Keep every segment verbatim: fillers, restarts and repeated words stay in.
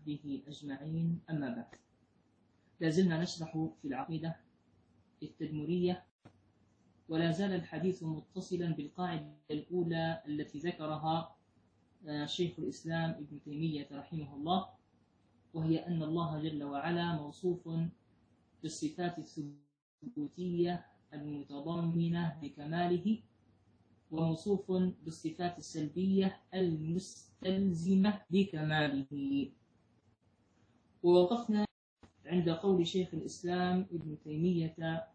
وصحبه أجمعين، أما بعد. لازلنا نشرح في العقيدة التدمرية، ولا زال الحديث متصلا بالقاعدة الأولى التي ذكرها شيخ الإسلام ابن تيمية رحمه الله، وهي أن الله جل وعلا موصوف بالصفات الثبوتية المتضمنة لكماله، وموصوف بالصفات السلبية المستلزمة لكماله. ووقفنا عند قول شيخ الإسلام ابن تيمية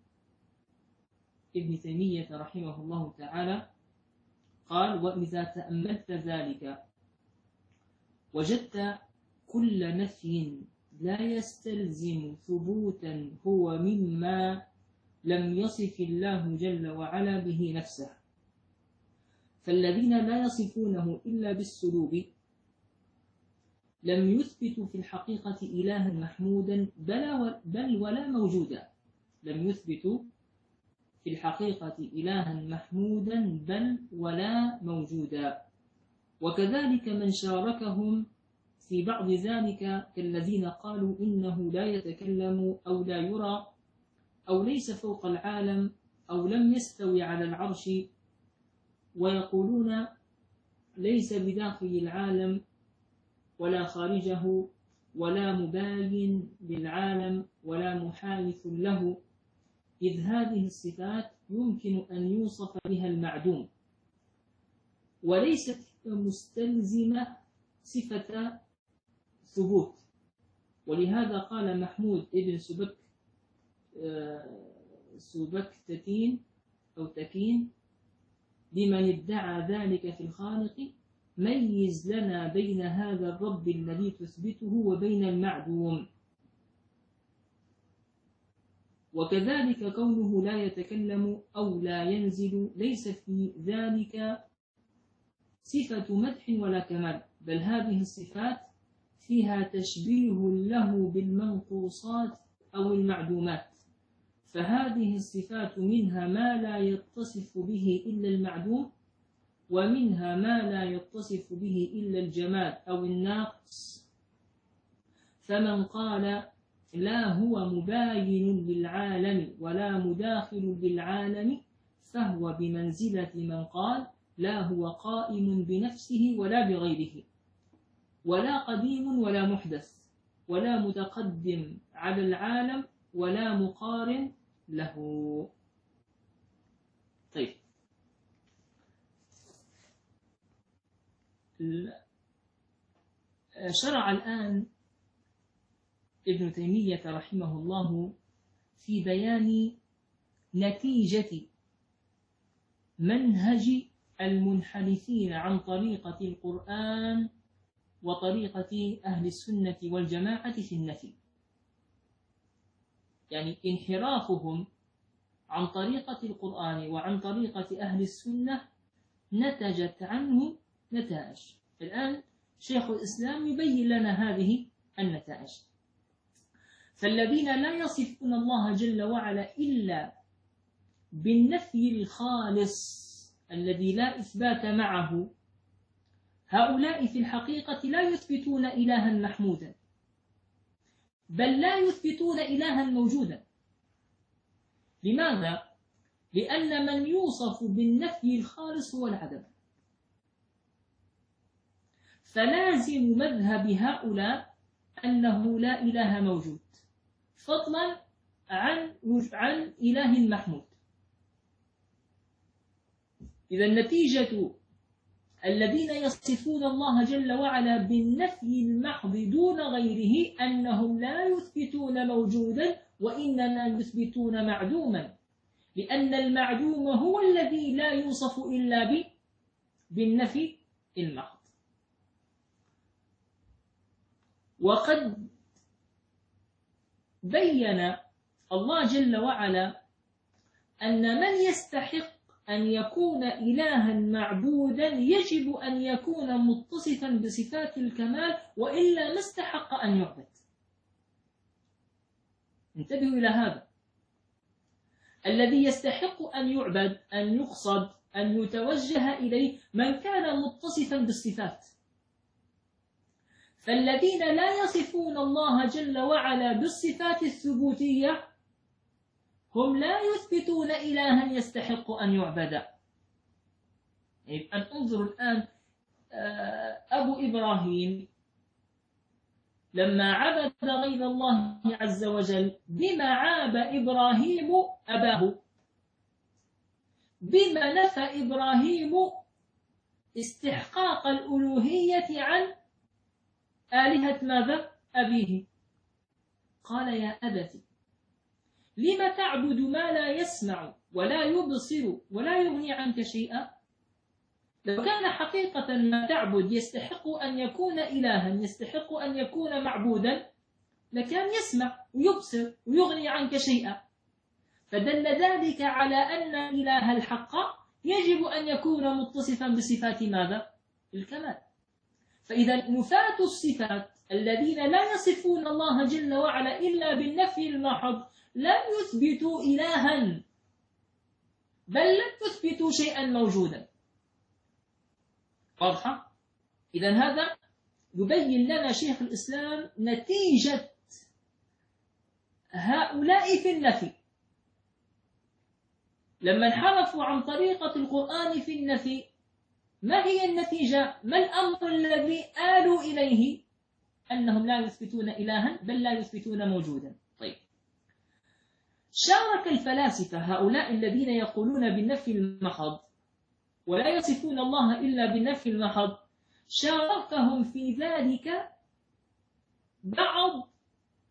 ابن تيمية رحمه الله تعالى قال: وإذا تأملت ذلك وجدت كل نفي لا يستلزم ثبوتا هو مما لم يصف الله جل وعلا به نفسه، فالذين لا يصفونه إلا بالسلوب لم يثبتوا في الحقيقة إلها محمودا بل ولا موجودا، لم يثبتوا في الحقيقة إلها محمودا بل ولا موجودا. وكذلك من شاركهم في بعض ذلك كالذين قالوا إنه لا يتكلم أو لا يرى أو ليس فوق العالم أو لم يستوي على العرش، ويقولون ليس بداخل العالم ولا خارجه ولا مباين للعالم ولا محادث له، إذ هذه الصفات يمكن أن يوصف بها المعدوم وليست مستلزمة صفة ثبوت. ولهذا قال محمود ابن سبك سبكتين أو تكين لمن ادعى ذلك في الخالق: ميز لنا بين هذا الرب الذي تثبته وبين المعدوم. وكذلك كونه لا يتكلم أو لا ينزل ليس في ذلك صفة مدح ولا كمال، بل هذه الصفات فيها تشبيه له بالمنقوصات أو المعدومات، فهذه الصفات منها ما لا يتصف به إلا المعدوم، ومنها ما لا يتصف به إلا الجماد أو الناقص. فمن قال لا هو مباين للعالم ولا مداخل للعالم فهو بمنزلة من قال لا هو قائم بنفسه ولا بغيره، ولا قديم ولا محدث، ولا متقدم على العالم ولا مقارن له. طيب، شرع الآن ابن تيمية رحمه الله في بيان نتيجة منهج المنحرفين عن طريقة القرآن وطريقة أهل السنة والجماعة في النفي، يعني انحرافهم عن طريقة القرآن وعن طريقة أهل السنة نتجت عنه نتائج. الآن شيخ الإسلام يبين لنا هذه النتائج. فالذين لا يصفون الله جل وعلا إلا بالنفي الخالص الذي لا إثبات معه، هؤلاء في الحقيقة لا يثبتون إلها محمودا بل لا يثبتون إلها موجودا. لماذا؟ لأن من يوصف بالنفي الخالص هو العدم، فلازم مذهب هؤلاء أنه لا إله موجود فضلا عن عن إله محمود. إذا النتيجة الذين يصفون الله جل وعلا بالنفي المحض دون غيره أنهم لا يثبتون موجودا وإنما يثبتون معدوما، لأن المعدوم هو الذي لا يوصف إلا بالنفي المحض. وقد بين الله جل وعلا أن من يستحق أن يكون إلها معبودا يجب أن يكون متصفا بصفات الكمال، وإلا ما استحق أن يعبد. انتبهوا إلى هذا، الذي يستحق أن يعبد، أن يقصد، أن يتوجه إليه من كان متصفا بالصفات. فالذين لا يصفون الله جل وعلا بالصفات الثبوتية هم لا يثبتون إلها يستحق أن يعبد. أن انظروا الآن أبو إبراهيم لما عبد غير الله عز وجل بما عاب إبراهيم أباه، بما نفى إبراهيم استحقاق الألوهية عن آلهة ماذا؟ أبيه. قال يا أبت لم تعبد ما لا يسمع ولا يبصر ولا يغني عنك شيئا؟ لو كان حقيقة ما تعبد يستحق أن يكون إلها، يستحق أن يكون معبودا، لكان يسمع ويبصر ويغني عنك شيئا. فدل ذلك على أن إله الحق يجب أن يكون متصفا بصفات ماذا؟ الكمال. فإذا نفاة الصفات الذين لا يصفون الله جل وعلا إلا بالنفي المحض لم يثبتوا إلها، بل لم يثبتوا شيئا موجودا. واضحة؟ إذا هذا يبين لنا شيخ الإسلام نتيجة هؤلاء في النفي لما انحرفوا عن طريقة القرآن في النفي. ما هي النتيجة؟ ما الأمر الذي آلوا إليه؟ أنهم لا يثبتون إلها بل لا يثبتون موجودا. طيب، شارك الفلاسفة هؤلاء الذين يقولون بالنفي المحض ولا يصفون الله إلا بالنفي المحض، شاركهم في ذلك بعض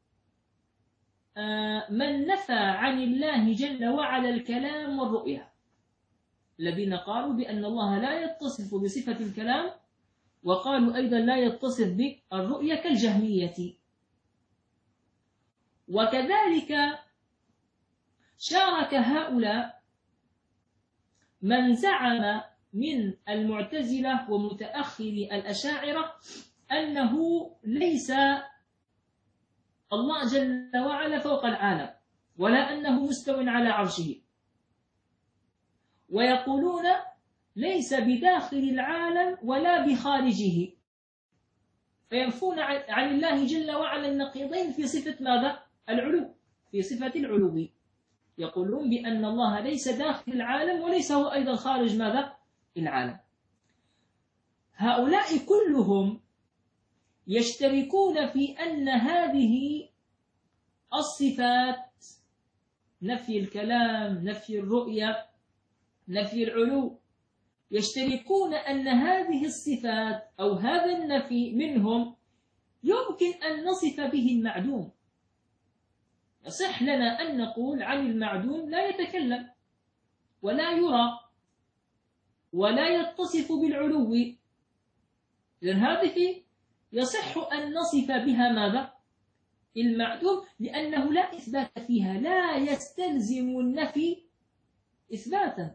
من نفى عن الله جل وعلا الكلام والرؤية، الذين قالوا بأن الله لا يتصف بصفة الكلام، وقالوا أيضا لا يتصف بالرؤية كالجهمية. وكذلك شارك هؤلاء من زعم من المعتزلة ومتأخري الأشاعرة أنه ليس الله جل وعلا فوق العالم ولا أنه مستو على عرشه، ويقولون ليس بداخل العالم ولا بخارجه، فينفون عن الله جل وعلا النقيضين في صفة ماذا؟ العلو، في صفة العلو. يقولون بأن الله ليس داخل العالم وليس هو أيضا خارج ماذا؟ العالم. هؤلاء كلهم يشتركون في أن هذه الصفات، نفي الكلام، نفي الرؤية، نفي العلو، يشتركون أن هذه الصفات أو هذا النفي منهم يمكن أن نصف به المعدوم. يصح لنا أن نقول عن المعدوم لا يتكلم ولا يرى ولا يتصف بالعلو. إذن هذه يصح أن نصف بها ماذا؟ المعدوم، لأنه لا إثبات فيها، لا يستلزم النفي إثباتا.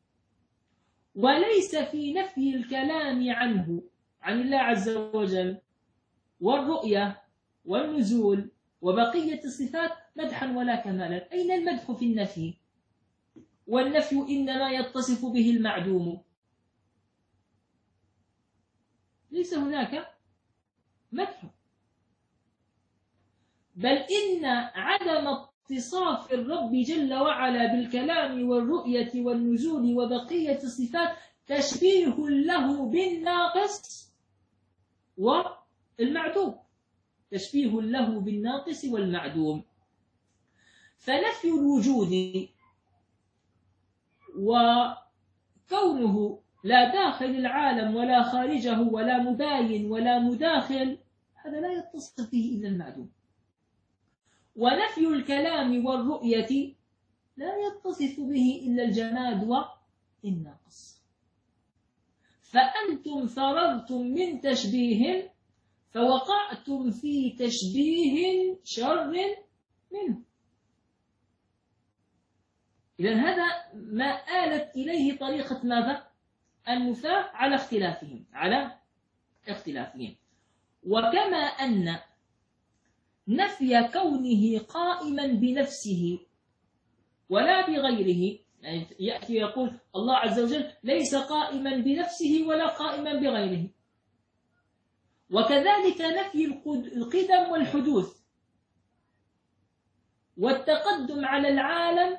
وليس في نفي الكلام عنه عن الله عز وجل والرؤية والنزول وبقية الصفات مدحا ولا كمالا. أين المدح في النفي؟ والنفي إنما يتصف به المعدوم، ليس هناك مدح. بل إن عدم اتصاف الرب جل وعلا بالكلام والرؤية والنزول وبقية الصفات تشبيه له بالناقص والمعدوم، تشبيه له بالناقص والمعدوم. فنفي الوجود وكونه لا داخل العالم ولا خارجه ولا مباين ولا مداخل، هذا لا يتصف به إلا المعدوم. ونفي الكلام والرؤية لا يتصف به إلا الجماد والناقص. فأنتم فررتم من تشبيه فوقعتم في تشبيه شر منه. إذن هذا ما آلت إليه طريقة ماذا؟ النفاة على اختلافهم على اختلافهم. وكما أن نفي كونه قائما بنفسه ولا بغيره، يعني يأتي يقول الله عز وجل ليس قائما بنفسه ولا قائما بغيره، وكذلك نفي القدم والحدوث والتقدم على العالم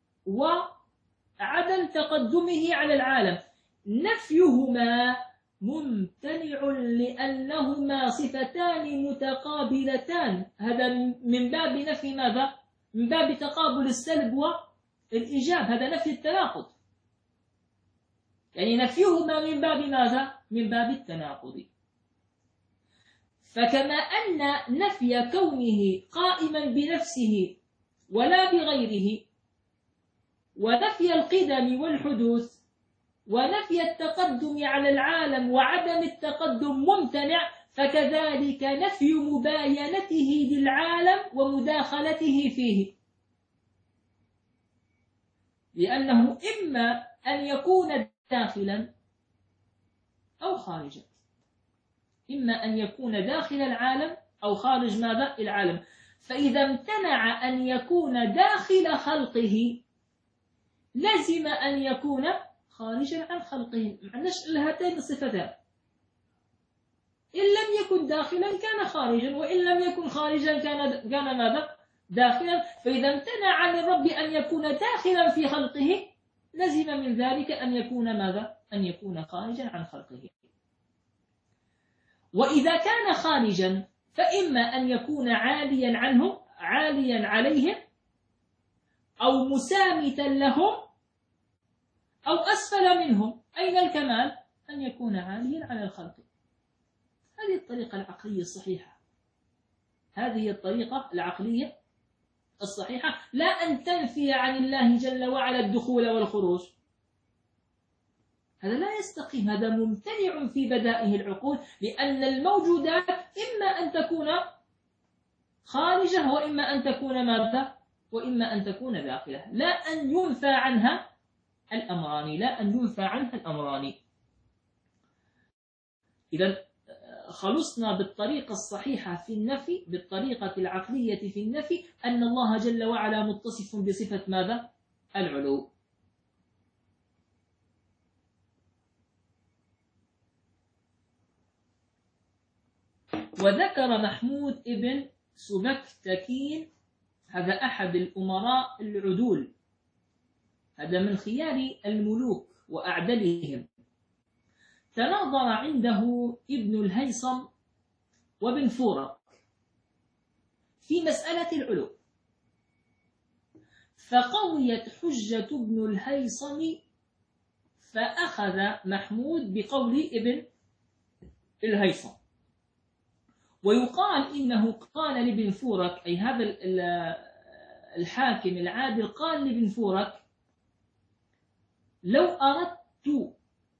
وعدم تقدمه على العالم، نفيهما ممتنع لأنهما صفتان متقابلتان. هذا من باب نفي ماذا؟ من باب تقابل السلب والإيجاب، هذا نفي التناقض، يعني نفيهما من باب ماذا؟ من باب التناقض. فكما أن نفي كونه قائما بنفسه ولا بغيره، ونفي القدم والحدوث، ونفي التقدم على العالم وعدم التقدم ممتنع، فكذلك نفي مباينته للعالم ومداخلته فيه، لأنه إما أن يكون داخلا أو خارجا، إما أن يكون داخل العالم أو خارج ماذا؟ العالم. فإذا امتنع أن يكون داخل خلقه لازم أن يكون خارجا عن خلقه، معناش هاتين الصفتان، إن لم يكن داخلا كان خارجا، وإن لم يكن خارجا كان كان ماذا؟ داخلا. فإذا امتنع عن الرب أن يكون داخلا في خلقه لزم من ذلك أن يكون ماذا؟ أن يكون خارجا عن خلقه. وإذا كان خارجا فإما أن يكون عاليا عنهم، عاليا عليهم، أو مسامتا لهم، أو أسفل منهم. أين الكمال؟ أن يكون عاليا على الخلق. هذه الطريقة العقلية الصحيحة، هذه الطريقة العقلية الصحيحة، لا أن تنفي عن الله جل وعلا الدخول والخروج، هذا لا يستقيم، هذا ممتنع في بدائه العقول، لأن الموجودات إما أن تكون خارجة وإما أن تكون ماذا؟ وإما أن تكون داخلة، لا أن ينفى عنها الأمران، لا أن ينفى عنها الأمران. إذا خلصنا بالطريقة الصحيحة في النفي، بالطريقة العقلية في النفي، أن الله جل وعلا متصف بصفة ماذا؟ العلو. وذكر محمود ابن سبكتكين، هذا أحد الأمراء العدول، هذا من خيار الملوك وأعدلهم، تناظر عنده ابن الهيثم وابن فورك في مسألة العلو، فقويت حجة ابن الهيثم، فأخذ محمود بقول ابن الهيثم. ويقال إنه قال لابن فورك، أي هذا الحاكم العادل قال لابن فورك: لو أردت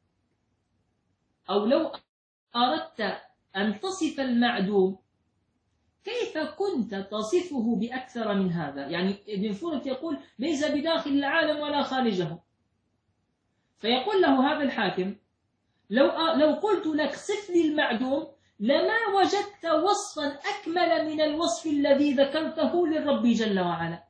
أو لو أردت أن تصف المعدوم كيف كنت تصفه بأكثر من هذا؟ يعني ابن فورك يقول ليس بداخل العالم ولا خارجه، فيقول له هذا الحاكم: لو لو قلت لك صف لي المعدوم لما وجدت وصفا أكمل من الوصف الذي ذكرته للرب جل وعلا.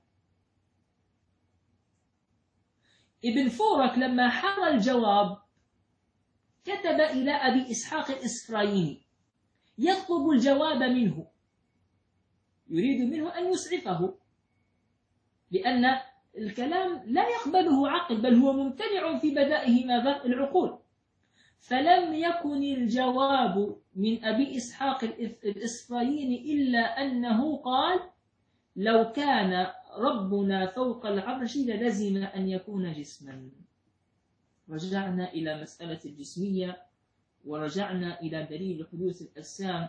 ابن فورك لما حر الجواب كتب إلى أبي إسحاق الإسفرايني يطلب الجواب منه، يريد منه أن يسعفه، لأن الكلام لا يقبله عقل، بل هو ممتنع في بدائه ماذا؟ العقول. فلم يكن الجواب من أبي إسحاق الإسفرايني إلا أنه قال: لو كان ربنا فوق العرش للزم أن يكون جسما. رجعنا إلى مسألة الجسمية، ورجعنا إلى دليل حدوث الأجسام.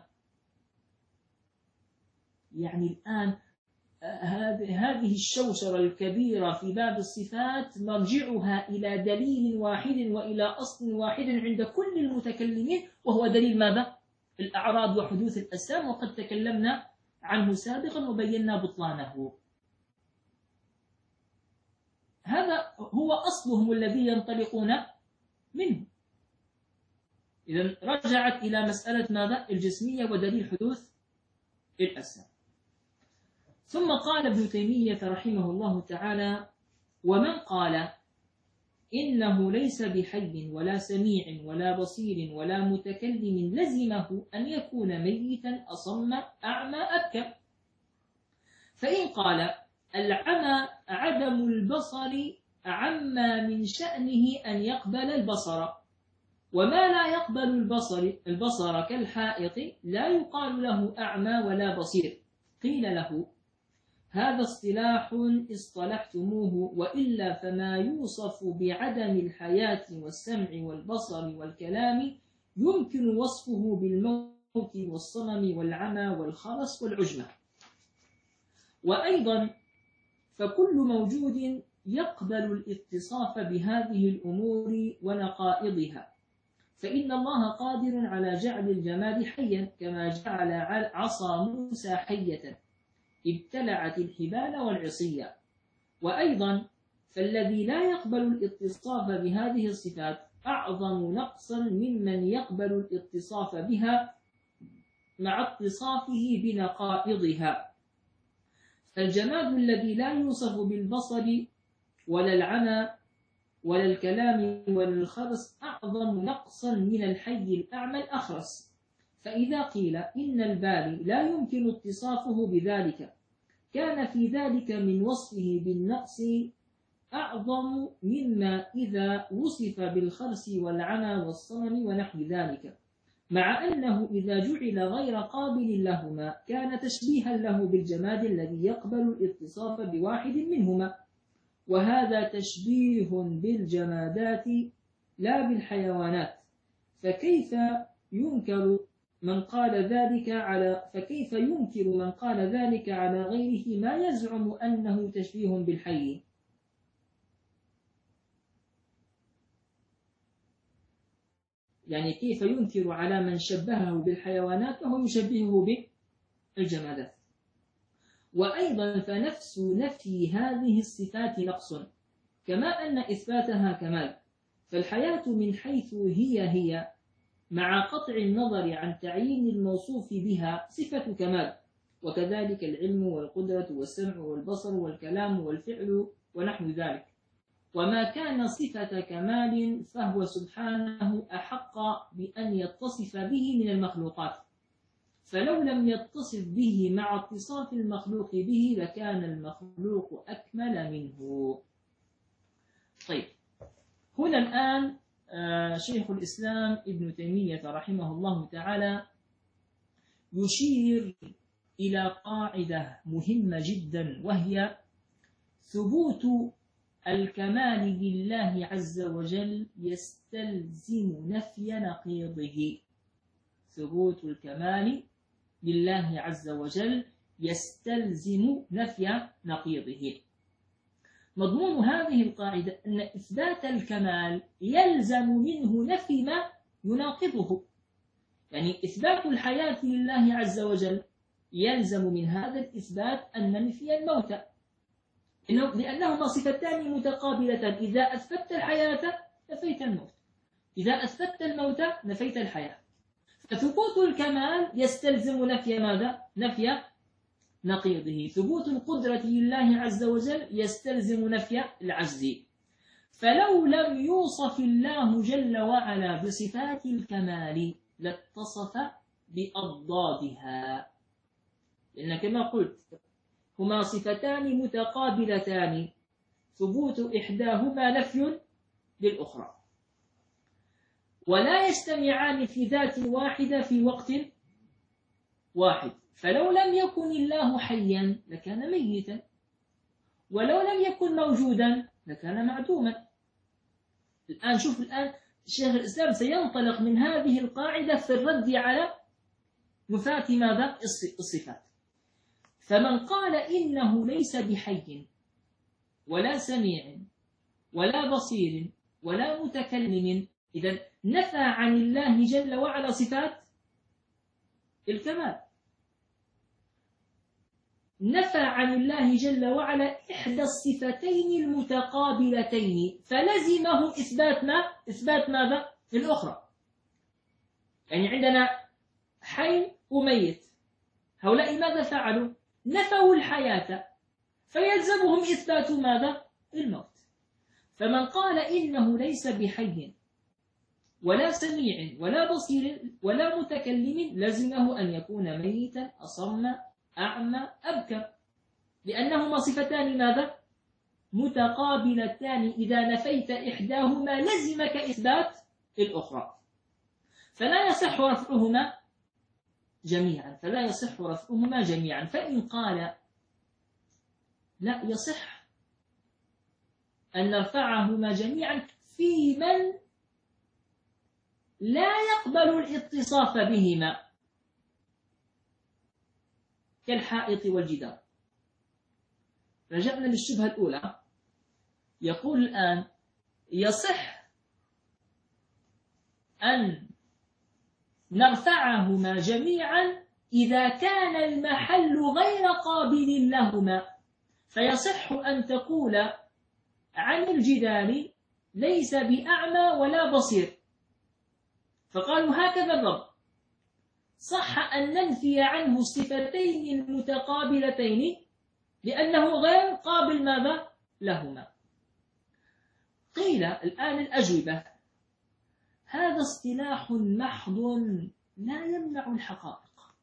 يعني الآن هذه الشوشرة الكبيرة في باب الصفات مرجعها إلى دليل واحد وإلى أصل واحد عند كل المتكلمين، وهو دليل ماذا؟ الأعراض وحدوث الأجسام، وقد تكلمنا عنه سابقا وبينا بطلانه. هذا هو أصلهم الذي ينطلقون منه. إذن رجعت إلى مسألة ماذا؟ الجسمية ودليل حدوث الأجسام. ثم قال ابن تيمية رحمه الله تعالى: ومن قال إنه ليس بحي ولا سميع ولا بصير ولا متكلم لزمه أن يكون ميتا أصم أعمى أبكم. فإن قال العمى عدم البصر عما من شأنه أن يقبل البصر، وما لا يقبل البصر البصر كالحائط لا يقال له أعمى ولا بصير، قيل له هذا اصطلاح اصطلحتموه، وإلا فما يوصف بعدم الحياة والسمع والبصر والكلام يمكن وصفه بالموت والصمم والعمى والخرس والعجمة. وأيضا فكل موجود يقبل الاتصاف بهذه الأمور ونقائضها، فإن الله قادر على جعل الجماد حيا كما جعل عصا موسى حية ابتلعت الحبال والعصية. وأيضا فالذي لا يقبل الاتصاف بهذه الصفات أعظم نقصا ممن يقبل الاتصاف بها مع اتصافه بنقائضها. فالجماد الذي لا يوصف بالبصر ولا العمى ولا الكلام ولا الخرس أعظم نقصا من الحي الأعمى الأخرس. فإذا قيل إن البالي لا يمكن اتصافه بذلك كان في ذلك من وصفه بالنقص أعظم مما إذا وصف بالخرس والعمى والصمم ونحو ذلك، مع أنه إذا جعل غير قابل لهما كان تشبيها له بالجماد الذي يقبل الاتصاف بواحد منهما، وهذا تشبيه بالجمادات لا بالحيوانات. فكيف ينكر من قال ذلك على فكيف ينكر من قال ذلك على غيره ما يزعم أنه تشبيه بالحي؟ يعني كيف ينكر على من شبهه بالحيوانات وهو يشبهه بالجمادات؟ وأيضا فنفس نفي هذه الصفات نقص، كما أن إثباتها كمال. فالحياة من حيث هي هي مع قطع النظر عن تعيين الموصوف بها صفة كمال، وكذلك العلم والقدرة والسمع والبصر والكلام والفعل ونحو ذلك. وما كان صفة كمال فهو سبحانه أحق بأن يتصف به من المخلوقات، فلو لم يتصف به مع اتصاف المخلوق به لكان المخلوق أكمل منه. طيب، هنا الآن شيخ الإسلام ابن تيمية رحمه الله تعالى يشير إلى قاعدة مهمة جدا، وهي ثبوت الكمال لله عز وجل يستلزم نفي نقيضه. ثبوت الكمال لله عز وجل يستلزم نفي نقيضه. مضمون هذه القاعدة أن إثبات الكمال يلزم منه نفي ما يناقضه. يعني إثبات الحياة لله عز وجل يلزم من هذا الإثبات أن ننفي الموت، لأنهما صفتان متقابلتان، إذا أثبت الحياة نفيت الموت، إذا أثبت الموت نفيت الحياة. فثبوت الكمال يستلزم نفي ماذا؟ نفي نقيضه. ثبوت القدرة لله عز وجل يستلزم نفي العجز. فلو لم يوصف الله جل وعلا بصفات الكمال لاتصف بأضدادها، لأن كما قلت هما صفتان متقابلتان، ثبوت إحداهما نفي للأخرى، ولا يجتمعان في ذات واحدة في وقت واحد. فلو لم يكن الله حيا لكان ميتا، ولو لم يكن موجودا لكان معدوما. الآن شوف، الآن شيخ الإسلام سينطلق من هذه القاعدة في الرد على نفاة ماذا؟ الصفات. فمن قال إنه ليس بحي ولا سميع ولا بصير ولا متكلم، إذن نفى عن الله جل وعلا صفات الكمال، نفى عن الله جل وعلا إحدى الصفتين المتقابلتين، فلزمه إثبات ما؟ إثبات ماذا؟ الأخرى. يعني عندنا حي وميت، هؤلاء ماذا فعلوا؟ نفوا الحياة، فيلزمهم إثبات ماذا؟ الموت. فمن قال إنه ليس بحي ولا سميع ولا بصير ولا متكلم لزمه أن يكون ميتا أصم أعمى أبكم، لأنهما صفتان ماذا؟ متقابلتان، إذا نفيت إحداهما لزمك إثبات الأخرى، فلا يصح رفعهما جميعا فلا يصح رفعهما جميعا. فإن قال لا يصح أن نرفعهما جميعا في من لا يقبل الاتصاف بهما كالحائط والجدار. رجعنا للشبهة الأولى، يقول الآن يصح أن نرفعهما جميعا إذا كان المحل غير قابل لهما، فيصح أن تقول عن الجدار ليس بأعمى ولا بصير، فقالوا هكذا الرب، صح أن ننفي عنه الصفتين المتقابلتين لأنه غير قابل ماذا لهما. قيل الآن الأجوبة، هذا اصطلاح محض لا يمنع الحقائق.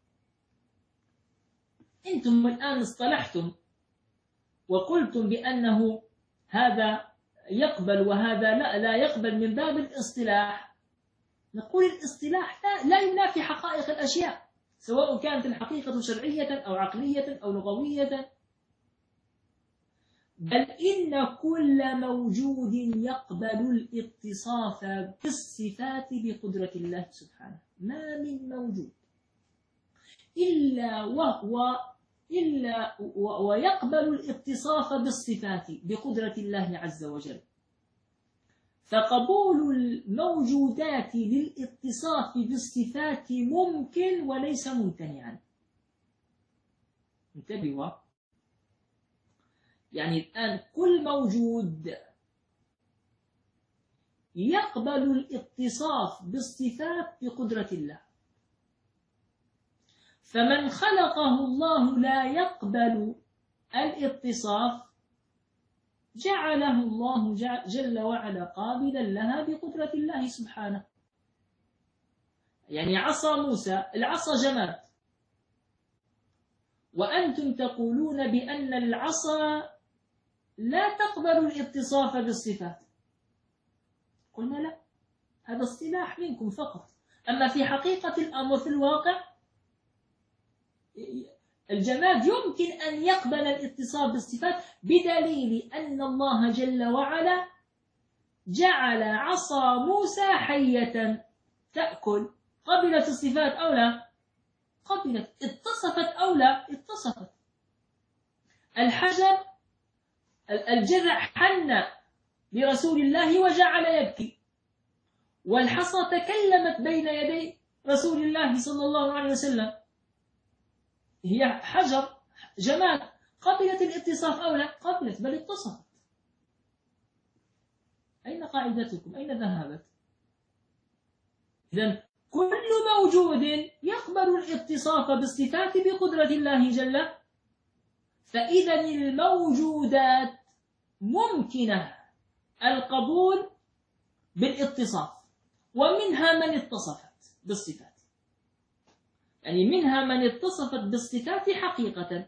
أنتم الآن اصطلحتم وقلتم بأنه هذا يقبل وهذا لا, لا يقبل من باب الاصطلاح. نقول الاصطلاح لا, لا ينافي حقائق الأشياء، سواء كانت الحقيقة شرعية أو عقلية أو لغوية، بل إن كل موجود يقبل الاتصاف بالصفات بقدرة الله سبحانه. ما من موجود إلا وهو إلا ويقبل الاتصاف بالصفات بقدرة الله عز وجل، فقبول الموجودات للاتصاف بالصفات ممكن وليس ممتنعا. انتبهوا، يعني الآن كل موجود يقبل الاتصاف بالصفات بقدرة الله، فمن خلقه الله لا يقبل الاتصاف جعله الله جل وعلا قابلا لها بقدرة الله سبحانه. يعني عصا موسى، العصا جماد، وأنتم تقولون بأن العصا لا تقبل الاتصاف بالصفات. قلنا لا، هذا اصطلاح منكم فقط، أما في حقيقة الأمر في الواقع الجماد يمكن أن يقبل الاتصاف بالصفات، بدليل أن الله جل وعلا جعل عصا موسى حية تأكل. قبلت الصفات أو لا؟ قبلت. اتصفت أو لا؟ اتصفت. الحجر الجذع حن لرسول الله وجعل يبكي، والحصى تكلمت بين يدي رسول الله صلى الله عليه وسلم، هي حجر جماد، قبلت الاتصاف أو لا؟ قبلت، بل اتصفت. أين قاعدتكم؟ أين ذهبت؟ إذن كل موجود يقبل الاتصاف بالصفات بقدرة الله جل، فإذا الموجودات ممكنة القبول بالاتصاف، ومنها من اتصفت بالصفات، يعني منها من اتصفت بالصفات حقيقة.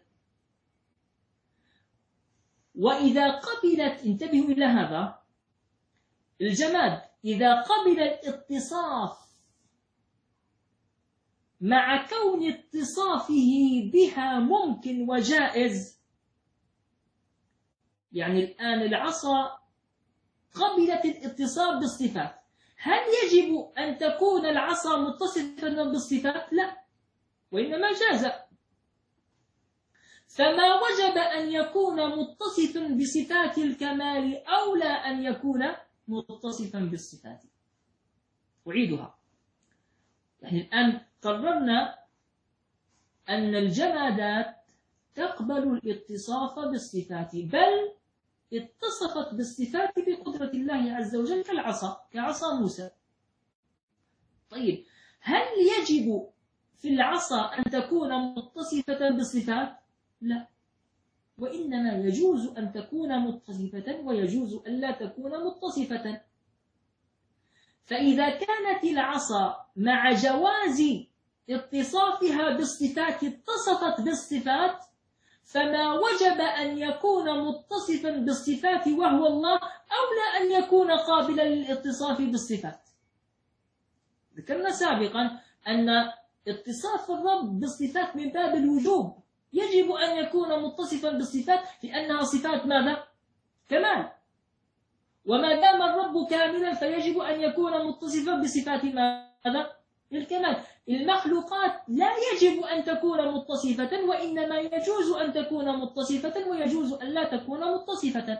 وإذا قبلت، انتبهوا إلى هذا، الجماد إذا قبل الاتصاف مع كون اتصافه بها ممكن وجائز، يعني الآن العصا قبلت الاتصاف بالصفات، هل يجب أن تكون العصا متصفة بالصفات؟ لا، وإنما جاز. فما وجب أن يكون متصفا بصفات الكمال أولى أن يكون متصفا بالصفات. أعيدها، يعني الآن قررنا أن الجمادات تقبل الاتصاف بالصفات، بل اتصفت بالصفات بقدرة الله عز وجل كالعصا، كعصا موسى. طيب، هل يجب في العصا أن تكون متصفة بالصفات؟ لا، وإنما يجوز أن تكون متصفة ويجوز أن لا تكون متصفة. فإذا كانت العصا مع جواز اتصافها بالصفات اتصفت بالصفات، فما وجب أن يكون متصفا بالصفات وهو الله أولى أن يكون قابلا للاتصاف بالصفات. ذكرنا سابقا أن اتصاف الرب بالصفات من باب الوجوب، يجب أن يكون متصفا بالصفات لأنها صفات ماذا؟ كمال. وما دام الرب كاملا فيجب أن يكون متصفا بصفات ماذا؟ الكمال. المخلوقات لا يجب أن تكون متصفة، وإنما يجوز أن تكون متصفة ويجوز أن لا تكون متصفة.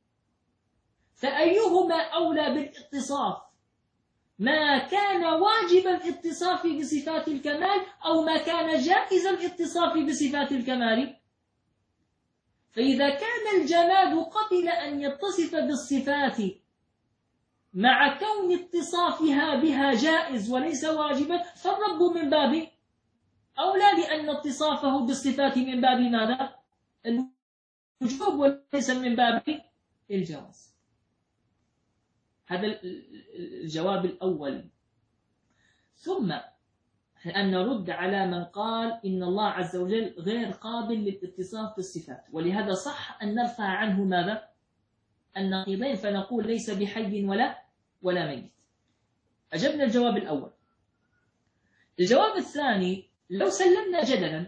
فأيهما أولى بالاتصاف؟ ما كان واجب الاتصاف بصفات الكمال أو ما كان جائز الاتصاف بصفات الكمال؟ فإذا كان الجماد قبل أن يتصف بالصفات مع كون اتصافها بها جائز وليس واجبا، فالرب من باب أولى لأن اتصافه بالصفات من باب ماذا؟ الوجوب وليس من باب الجواز. هذا الجواب الأول. ثم أن نرد على من قال إن الله عز وجل غير قابل للاتصاف بالصفات، ولهذا صح أن نرفع عنه ماذا؟ النقيضين، فنقول ليس بحي ولا ولا ميت. أجبنا الجواب الأول. الجواب الثاني: لو سلمنا جدلا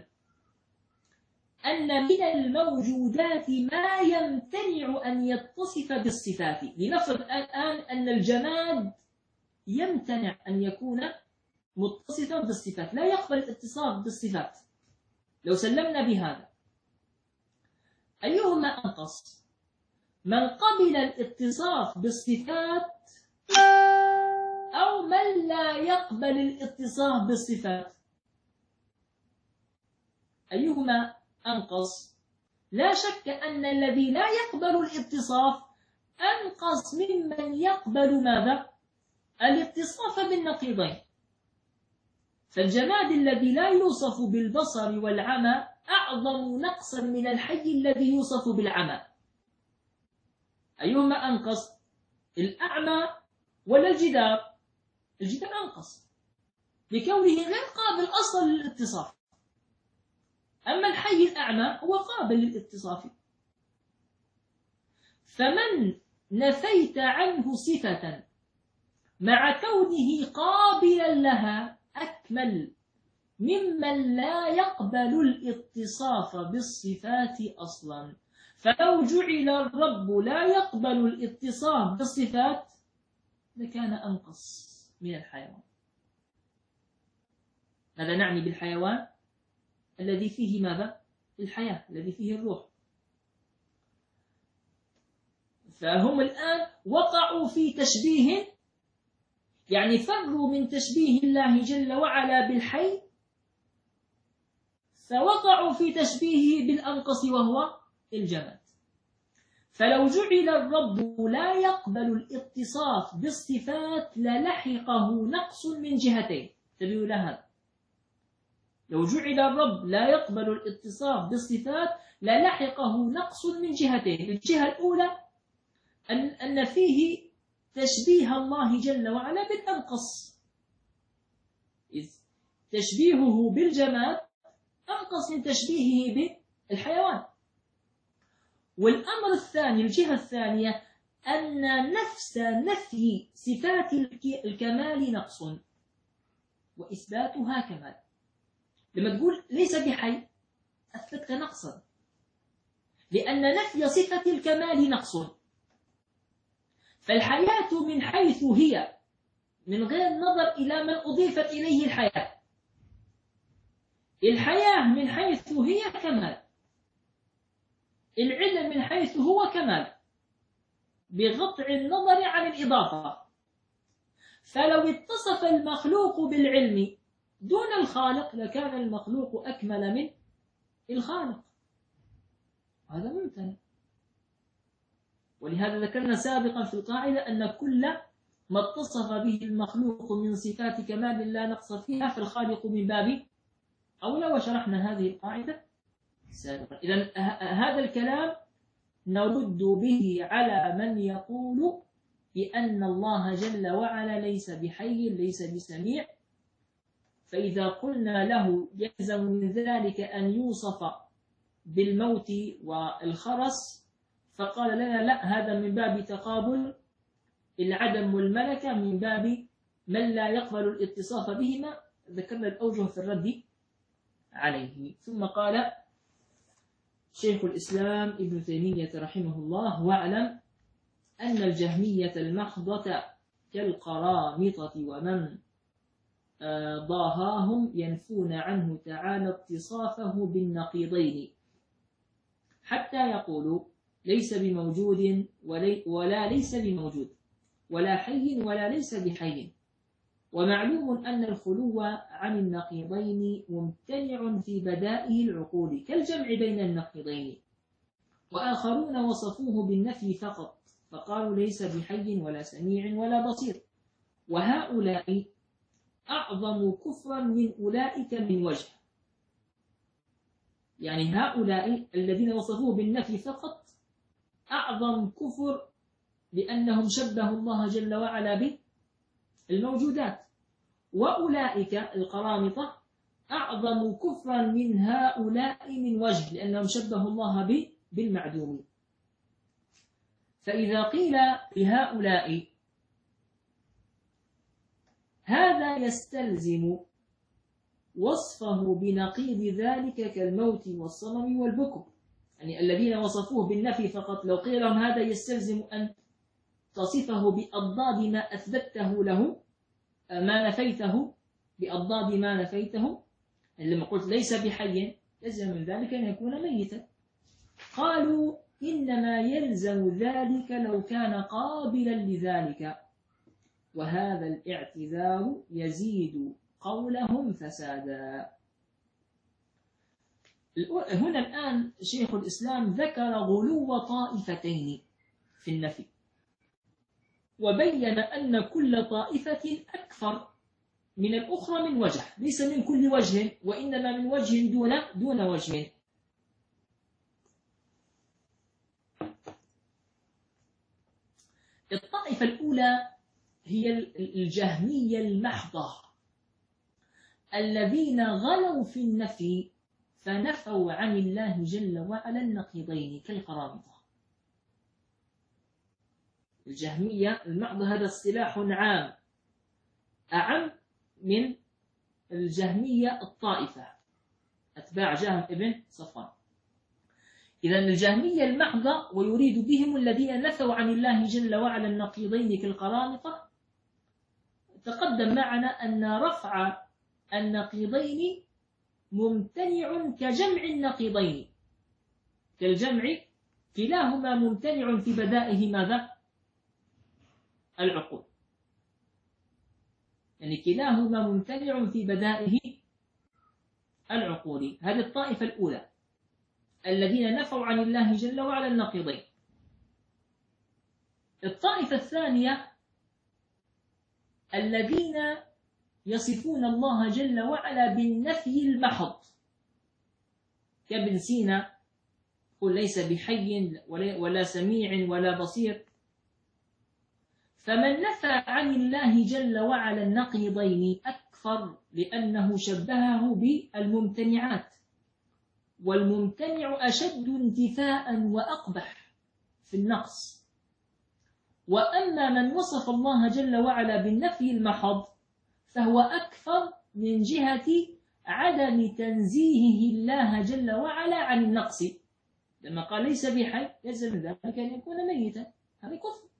أن من الموجودات ما يمتنع أن يتصف بالصفات، لنفرض الآن أن الجماد يمتنع أن يكون متصفا بالصفات، لا يقبل الاتصاف بالصفات، لو سلمنا بهذا، أيهما أنقص؟ من قبل الاتصاف بالصفات أو من لا يقبل الاتصاف بالصفات؟ أيهما أنقص؟ لا شك أن الذي لا يقبل الاتصاف أنقص ممن يقبل ماذا؟ الاتصاف بالنقيضين. فالجماد الذي لا يوصف بالبصر والعمى أعظم نقصا من الحي الذي يوصف بالعمى. أيهما أنقص؟ الأعمى ولا الجدار؟ الجدار أنقص لكونه غير قابل أصلا للاتصاف، أما الحي الأعمى هو قابل للاتصاف. فمن نفيت عنه صفة مع كونه قابلا لها أكمل ممن لا يقبل الاتصاف بالصفات أصلا. فلو جعل الرب لا يقبل الاتصاف بالصفات لكان أنقص من الحيوان. ماذا نعني بالحيوان؟ الذي فيه ماذا؟ الحياة، الذي فيه الروح. فهم الآن وقعوا في تشبيه، يعني فروا من تشبيه الله جل وعلا بالحي، فوقعوا في تشبيهه بالأنقص وهو الجماد. فلو جعل الرب لا يقبل الاتصاف بالصفات للحقه نقص من جهتين. انتبهوا لهذا، لو جعل الرب لا يقبل الاتصاف بالصفات للحقه نقص من جهتين. الجهة الأولى أن أن فيه تشبيه الله جل وعلا بالأنقص، إذ تشبيهه بالجماد أنقص من تشبيهه بالحيوان. والأمر الثاني، الجهة الثانية، أن نفس نفي صفات الكمال نقص وإثباتها كمال. لما تقول ليس بحي أثبتك نقصا، لأن نفي صفة الكمال نقص. فالحياة من حيث هي من غير نظر إلى من أضيفت إليه الحياة، الحياة من حيث هي كمال، العلم من حيث هو كمال بقطع النظر عن الإضافة. فلو اتصف المخلوق بالعلم دون الخالق لكان المخلوق أكمل من الخالق، هذا ممتنع. ولهذا ذكرنا سابقا في القاعدة أن كل ما اتصف به المخلوق من صفات كمال لا نقص فيها فالخالق من باب أولى، وشرحنا هذه القاعدة سابقا. إذن هذا الكلام نرد به على من يقول بأن الله جل وعلا ليس بحي ليس بسميع، فإذا قلنا له يلزم من ذلك أن يوصف بالموت والخرس، فقال لنا لا، هذا من باب تقابل العدم والملكة، من باب من لا يقبل الاتصاف بهما. ذكرنا الأوجه في الرد عليه. ثم قال شيخ الإسلام ابن تيمية رحمه الله: واعلم أن الجهمية المحضة كالقرامطة ومن ضاهاهم ينفون عنه تعالى اتصافه بالنقيضين، حتى يقولوا ليس بموجود ولا ليس بموجود، ولا حي ولا ليس بحي. ومعلوم أن الخلو عن النقيضين ممتنع في بدائه العقول كالجمع بين النقيضين. وآخرون وصفوه بالنفي فقط، فقالوا ليس بحي ولا سميع ولا بصير. وهؤلاء أعظم كفرا من أولئك من وجه، يعني هؤلاء الذين وصفوه بالنفي فقط أعظم كفر لأنهم شبهوا الله جل وعلا بالموجودات. وأولئك القرامطة أعظم كفرا من هؤلاء من وجه، لأنهم شبهوا الله بالمعدوم. فإذا قيل لهؤلاء هذا يستلزم وصفه بنقيض ذلك كالموت والصمم والبكم، يعني الذين وصفوه بالنفي فقط، لو قيل لهم هذا يستلزم أن تصفه بأضداد ما أثبته له، ما نفيته بأضداد ما نفيته. لما قلت ليس بحي يلزم من ذلك أن يكون ميتا. قالوا إنما يلزم ذلك لو كان قابلا لذلك، وهذا الاعتذار يزيد قولهم فسادا. هنا الآن شيخ الإسلام ذكر غلو طائفتين في النفي، وبين أن كل طائفة أكثر من الأخرى من وجه، ليس من كل وجه، وإنما من وجه دون دون وجه. الطائفة الأولى هي الجهمية المحضة، الذين غلوا في النفي فنفوا عن الله جل وعلا النقيضين كالقرامطة. الجهمية المحضة هذا اصطلاح عام أعم من الجهمية الطائفة أتباع جهم ابن صفوان. إذا الجهمية المحضة ويريد بهم الذين نفوا عن الله جل وعلا النقيضين كالقرامطة. تقدم معنا أن رفع النقيضين ممتنع كجمع النقيضين، كالجمع كلاهما ممتنع في بدائه ماذا؟ العقول، يعني كلاهما ممتنع في بدائه العقول. هذه الطائفة الأولى الذين نفوا عن الله جل وعلا النقيضين. الطائفة الثانية الذين يصفون الله جل وعلا بالنفي المحض، كابن سينا قل ليس بحي ولا سميع ولا بصير. فمن نفى عن الله جل وعلا النقيضين أكثر، لأنه شبهه بالممتنعات، والممتنع أشد انتفاء وأقبح في النقص. وأما من وصف الله جل وعلا بالنفي المحض فهو أكثر من جهة عدم تنزيهه الله جل وعلا عن النقص. لما قال ليس بحي يلزم من ذلك أن يكون ميتا، هذا كفر.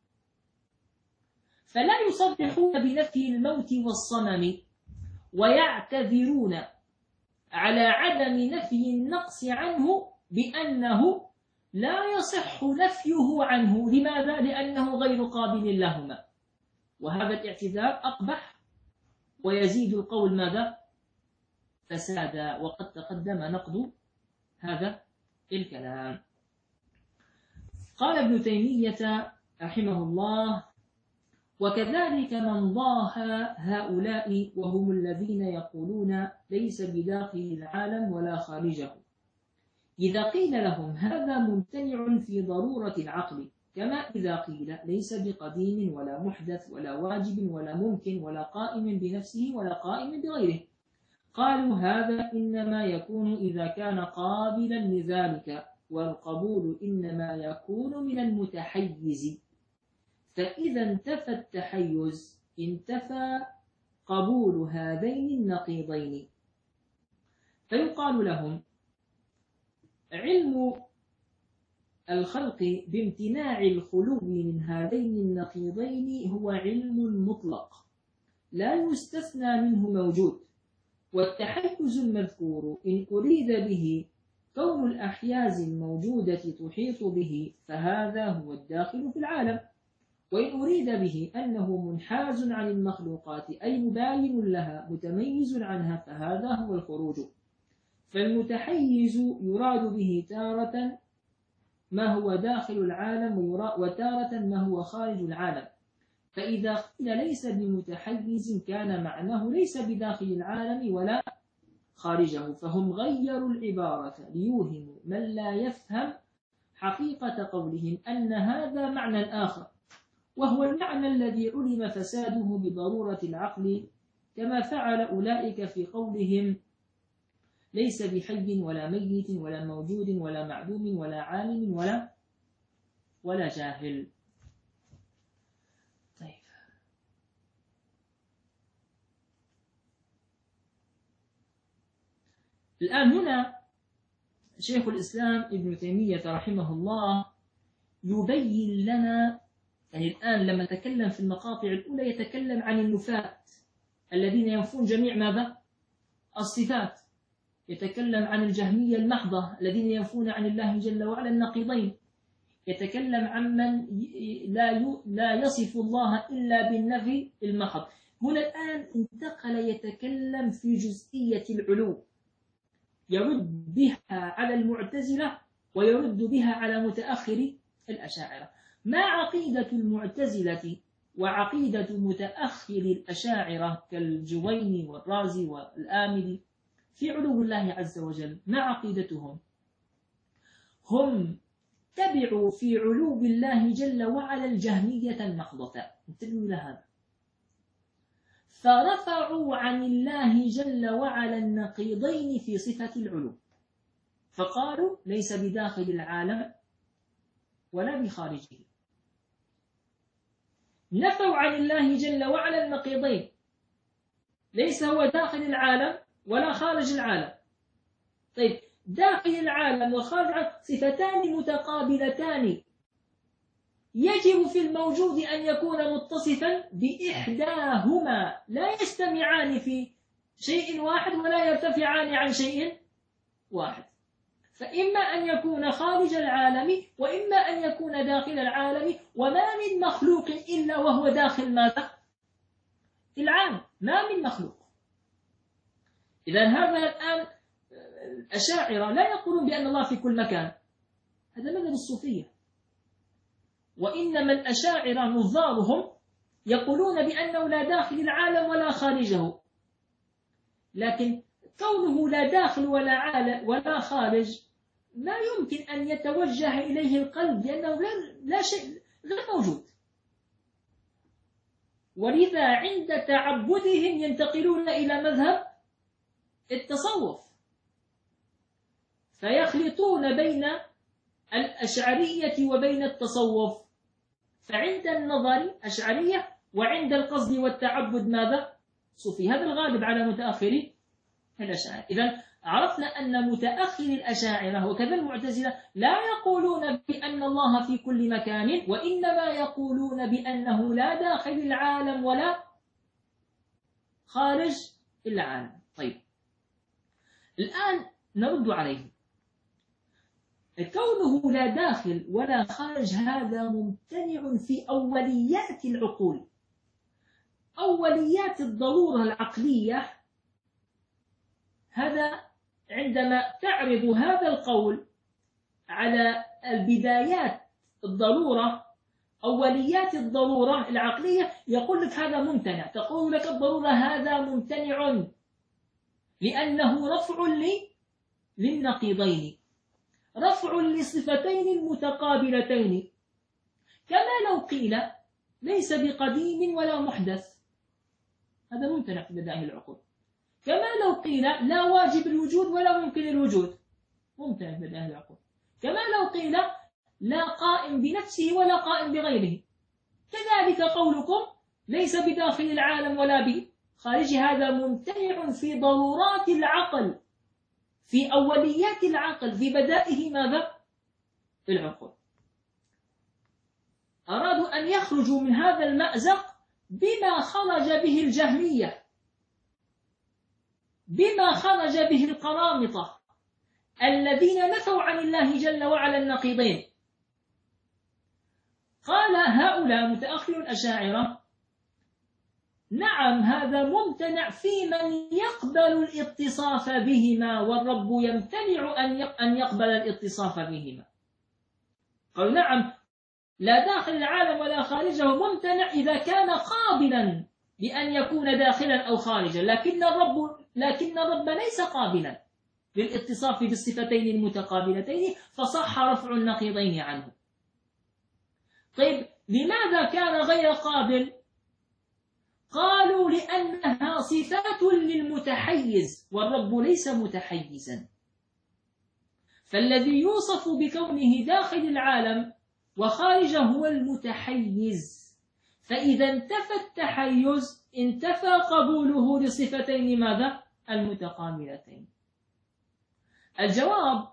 فلا يصرحون بنفي الموت والصمم ويعتذرون على عدم نفي النقص عنه بأنه لا يصح نفيه عنه. لماذا؟ لأنه غير قابل لهما. وهذا الاعتذار أقبح ويزيد القول ماذا؟ فسادا. وقد تقدم نقد هذا الكلام. قال ابن تيمية رحمه الله: وكذلك من ضاهى هؤلاء وهم الذين يقولون ليس بداخل العالم ولا خارجه، إذا قيل لهم هذا ممتنع في ضرورة العقل، كما إذا قيل ليس بقديم ولا محدث ولا واجب ولا ممكن ولا قائم بنفسه ولا قائم بغيره، قالوا هذا إنما يكون إذا كان قابلا لذلك، والقبول إنما يكون من المتحيز، فإذا انتفى التحيز انتفى قبول هذين النقيضين. فيقال لهم علم الخلق بامتناع الخلو من هذين النقيضين هو علم مطلق لا يستثنى منه موجود، والتحيز المذكور إن أريد به كون الأحياز الموجودة تحيط به فهذا هو الداخل في العالم، وإن أريد به أنه منحاز عن المخلوقات أي مباين لها متميز عنها فهذا هو الخروج. فالمتحيز يراد به تارة ما هو داخل العالم وتارة ما هو خارج العالم، فإذا قيل ليس بمتحيز كان معناه ليس بداخل العالم ولا خارجه، فهم غيروا العبارة ليوهموا من لا يفهم حقيقة قولهم أن هذا معنى آخر، وهو المعنى الذي علم فساده بضرورة العقل، كما فعل أولئك في قولهم ليس بحي ولا ميت ولا موجود ولا معدوم ولا عالم ولا ولا جاهل. طيب، الآن هنا شيخ الإسلام ابن تيمية رحمه الله يبين لنا، يعني الآن لما تكلم في المقاطع الأولى يتكلم عن النفاة الذين ينفون جميع ماذا؟ الصفات، يتكلم عن الجهمية المحضة الذين ينفون عن الله جل وعلا النقيضين، يتكلم عن من لا لا يصف الله إلا بالنفي المحض. هنا الآن انتقل يتكلم في جزئية العلو، يرد بها على المعتزلة ويرد بها على متأخر الأشاعرة. ما عقيدة المعتزلة وعقيدة متأخر الأشاعرة كالجويني والرازي والآملي في علو الله عز وجل؟ ما عقيدتهم؟ هم تبعوا في علو الله جل وعلا الجهمية المحضة، انتبهوا إلى هذا، فرفعوا عن الله جل وعلا النقيضين في صفة العلو، فقالوا ليس بداخل العالم ولا بخارجه، نفوا عن الله جل وعلا النقيضين، ليس هو داخل العالم ولا خارج العالم. طيب، داخل العالم وخارج العالم صفتان متقابلتان، يجب في الموجود أن يكون متصفا بإحداهما، لا يجتمعان في شيء واحد ولا يرتفعان عن شيء واحد، فإما أن يكون خارج العالم وإما أن يكون داخل العالم، وما من مخلوق إلا وهو داخل ماذا؟ العالم، ما من مخلوق. إذا هذا الآن الأشاعرة لا يقولون بأن الله في كل مكان، هذا مذهب الصوفية، وإنما الأشاعرة نظارهم يقولون بأنه لا داخل العالم ولا خارجه، لكن كونه لا داخل ولا عالم ولا خارج لا يمكن أن يتوجه إليه القلب، لأنه لا شيء غير موجود، ولذا عند تعبدهم ينتقلون إلى مذهب التصوف، فيخلطون بين الأشعرية وبين التصوف، فعند النظر أشعرية وعند القصد والتعبد ماذا؟ صوفي. هذا الغالب على متأخر الأشاعرة. إذن عرفنا أن متأخر الأشاعرة وكذا المعتزلة لا يقولون بأن الله في كل مكان، وإنما يقولون بأنه لا داخل العالم ولا خارج العالم. طيب، الآن نرد عليه، كونه لا داخل ولا خارج هذا ممتنع في أوليات العقول، أوليات الضرورة العقلية. هذا عندما تعرض هذا القول على البدايات الضرورة، أوليات الضرورة العقلية، يقول لك هذا ممتنع، تقول لك الضرورة هذا ممتنع لأنه رفع للنقيضين. رفع للصفتين المتقابلتين، كما لو قيل ليس بقديم ولا محدث، هذا ممتنع في بدائع العقول. كما لو قيل لا واجب الوجود ولا ممكن الوجود، ممتنع في بدائع العقول. كما لو قيل لا قائم بنفسه ولا قائم بغيره. كذلك قولكم ليس بداخل العالم ولا بخارج، هذا ممتنع في ضرورات العقل، في أوليات العقل، في بدائه ماذا؟ العقول. أرادوا أن يخرجوا من هذا المأزق بما خرج به الجهمية، بما خرج به القرامطة الذين نفوا عن الله جل وعلا النقيضين. قال هؤلاء متأخر الأشاعرة نعم هذا ممتنع في من يقبل الاتصاف بهما، والرب يمتنع أن يقبل الاتصاف بهما. قالوا نعم لا داخل العالم ولا خارجه ممتنع إذا كان قابلا بأن يكون داخلا أو خارجا، لكن الرب لكن الرب ليس قابلا للاتصاف بالصفتين المتقابلتين، فصح رفع النقيضين عنه. طيب لماذا كان غير قابل؟ قالوا لأنها صفات للمتحيز، والرب ليس متحيزا، فالذي يوصف بكونه داخل العالم وخارجه هو المتحيز، فإذا انتفى التحيز انتفى قبوله لصفتين ماذا؟ المتقابلتين. الجواب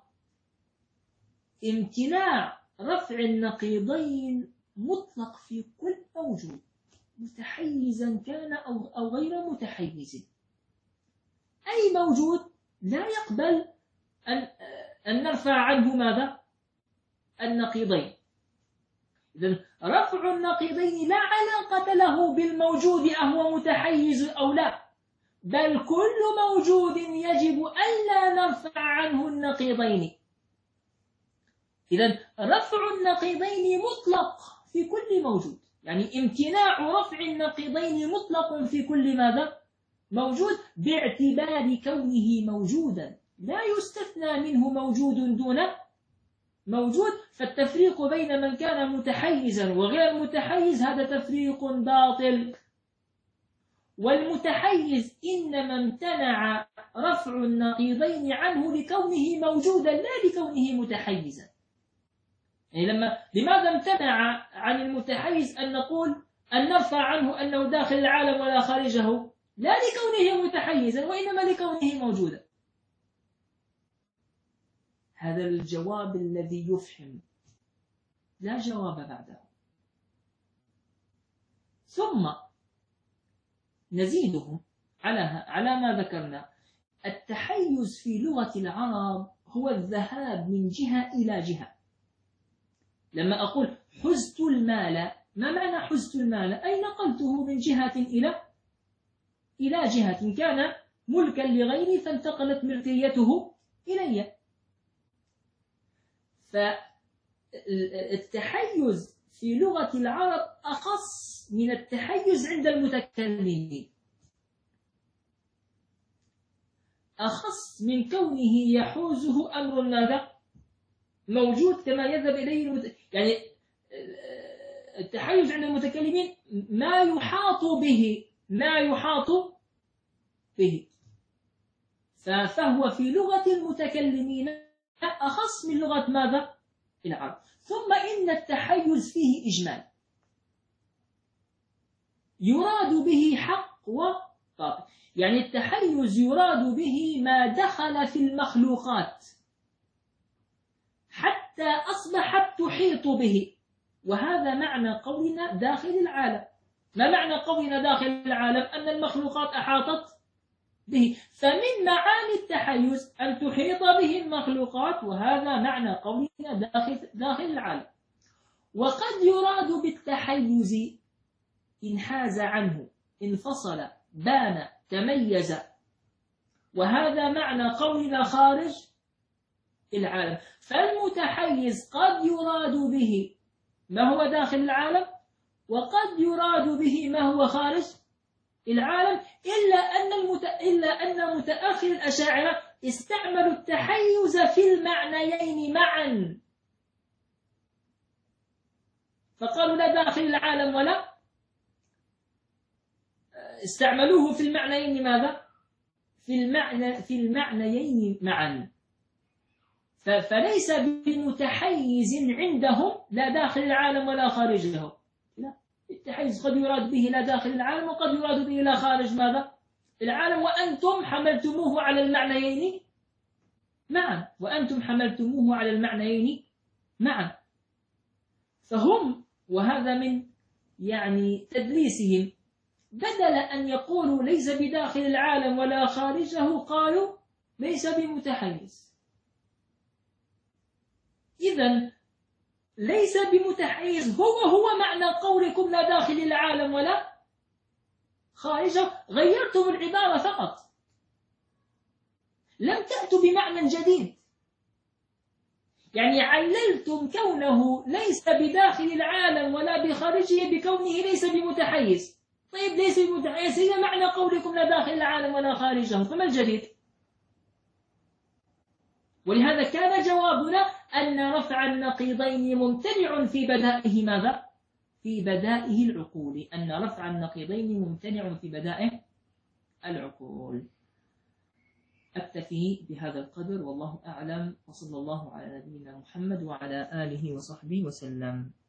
امتناع رفع النقيضين مطلق في كل موجود، متحيزا كان أو, أو غير متحيز. أي موجود لا يقبل أن, أن نرفع عنه ماذا؟ النقيضين. إذن رفع النقيضين لا علاقة له بالموجود أهو متحيز أو لا، بل كل موجود يجب ألا نرفع عنه النقيضين. إذن رفع النقيضين مطلق في كل موجود، يعني امتناع رفع النقيضين مطلق في كل ماذا؟ موجود، باعتبار كونه موجودا، لا يستثنى منه موجود دون موجود. فالتفريق بين من كان متحيزا وغير متحيز هذا تفريق باطل. والمتحيز إنما امتنع رفع النقيضين عنه لكونه موجودا لا لكونه متحيزا. يعني لما لماذا امتنع عن المتحيز أن نقول أن نرفع عنه أنه داخل العالم ولا خارجه؟ لا لكونه متحيزا وإنما لكونه موجودا. هذا الجواب الذي يفهم، لا جواب بعده. ثم نزيدهم على على ما ذكرنا. التحيز في لغة العرب هو الذهاب من جهة إلى جهة. لما أقول حزت المال، ما معنى حزت المال؟ أي نقلته من جهة إلى إلى جهة، كان ملكا لغيري فانتقلت ملكيته إلي. فالتحيز في لغة العرب أخص من التحيز عند المتكلمين، أخص من كونه يحوزه أمر ماذا؟ موجود كما يذهب إليه المت... يعني التحيز عند المتكلمين ما يحاط به، ما يحاط به، فهو في لغة المتكلمين أخص من لغة ماذا؟ العرب. ثم إن التحيز فيه إجمال، يراد به حق وباطل. يعني التحيز يراد به ما دخل في المخلوقات حتى أصبحت تحيط به، وهذا معنى قولنا داخل العالم. ما معنى قولنا داخل العالم؟ أن المخلوقات أحاطت به، فمن معاني التحيز أن تحيط به المخلوقات، وهذا معنى قولنا داخل, داخل العالم. وقد يراد بالتحيز انحاز عنه، انفصل، بان، تميز، وهذا معنى قولنا خارج العالم. فالمتحيز قد يراد به ما هو داخل العالم، وقد يراد به ما هو خارج العالم، إلا أن المت... إلا أن متأخر الأشاعرة استعملوا التحيز في المعنيين معا، فقالوا لا داخل العالم ولا، استعملوه في المعنيين ماذا؟ في المعنى في المعنيين معا، فليس بمتحيز عندهم لا داخل العالم ولا خارجه. لا، التحيز قد يراد به لا داخل العالم وقد يراد به لا خارج ماذا؟ العالم، وأنتم حملتموه على المعنيين معا، وأنتم حملتموه على المعنيين معا. فهم، وهذا من يعني تدليسهم، بدل أن يقولوا ليس بداخل العالم ولا خارجه قالوا ليس بمتحيز. إذن ليس بمتحيز هو هو معنى قولكم لا داخل العالم ولا خارجه، غيرتم العبارة فقط، لم تأتوا بمعنى جديد. يعني عللتم كونه ليس بداخل العالم ولا بخارجه بكونه ليس بمتحيز. طيب ليس بمتحيز هي معنى قولكم لا داخل العالم ولا خارجه، فما الجديد؟ ولهذا كان جوابنا أن رفع النقيضين ممتنع في بدائه ماذا؟ في بدائه العقول، أن رفع النقيضين ممتنع في بدائه العقول. أكتفي بهذا القدر والله أعلم، وصلى الله على نبينا محمد وعلى آله وصحبه وسلم.